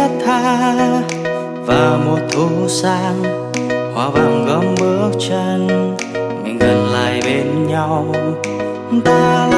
thướt tha. Và mùa thu sang, hoa vàng gom bước chân, mình gần lại bên nhau. Ta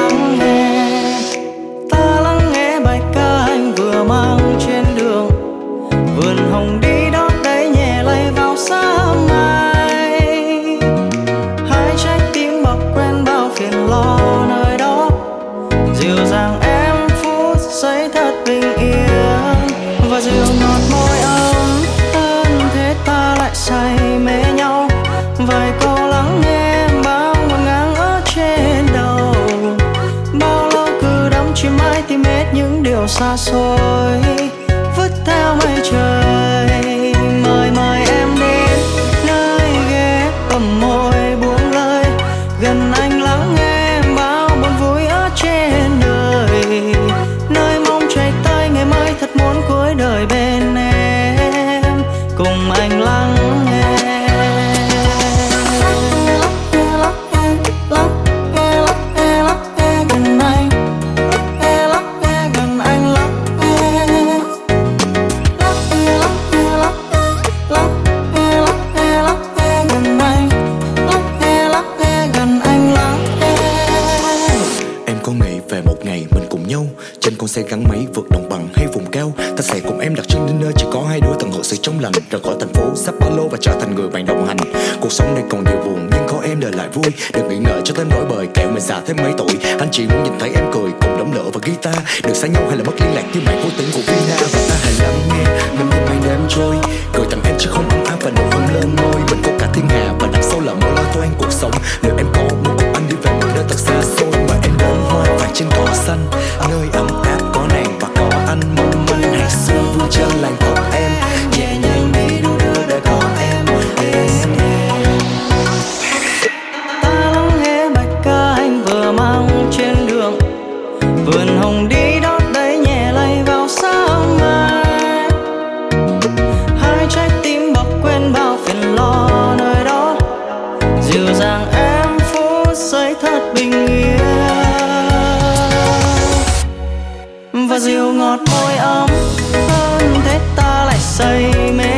lắng nghe bài ca anh vừa mang trên đường. Vườn hồng đi đót đấy nhẹ lay vào sáng mai. Hai trái tim bọc quen bao phiền lo nơi đó. Dịu dàng em phút giây thật bình yên. Và dịu ngọt môi ấm hơn thế ta lại say mê nhau. Vài câu lắng nghe bao ngổn ngang ở trên đầu. Bao lâu cứ đắm chìm mãi tìm hết những điều xa xôi, vứt theo mây trời. Mời em đến nơi ghé cầm môi buông lời. Gần anh lắng nghe bao buồn vui ở trên đời. Nơi mong chạy tới ngày mai thật muốn cuối đời bên em. Cùng anh lắng nghe. Trên con xe gắn máy vượt đồng bằng hay vùng cao, ta sẽ cùng em đặt chân đến nơi chỉ có hai đứa tận hưởng sự trong lành. Rời khỏi thành phố sắp ba lô và trở thành người bạn đồng hành. Cuộc sống này còn nhiều buồn nhưng có em đời lại vui. Đừng nghĩ ngợi cho tới nỗi bời kẹo mình già thêm mấy tuổi. Anh chỉ muốn nhìn thấy em cười cùng đấm lửa và guitar. Đừng xa nhau hay là mất liên lạc như bạn vô tình của Vina. Và ta hãy lắng nghe ngắm nhìn mây đêm trôi. Cười tặng em chứ không ấm áp và nụ hôn lên môi. Mình có cả thiên hà và đằng sau là mơ lo toan cuộc sống. Nếu em có muốn cùng anh đi về một nơi thật xa xôi, mà em đơm hoa vàng trên cỏ xanh, nơi ấm áp có nàng và có anh. Mong manh hạt xưa vui chân làng tóc em, nhẹ nhàng đi đu đưa để có em. Ta lắng nghe bài ca anh vừa mang trên đường. Vườn hồng đi đót đấy nhẹ lay vào sáng mai. Hai trái tim bọc quên bao phiền lo nơi đó. Dịu dàng em phút giây thật bình yên. Và dịu ngọt môi ấm hơn thế ta lại say mê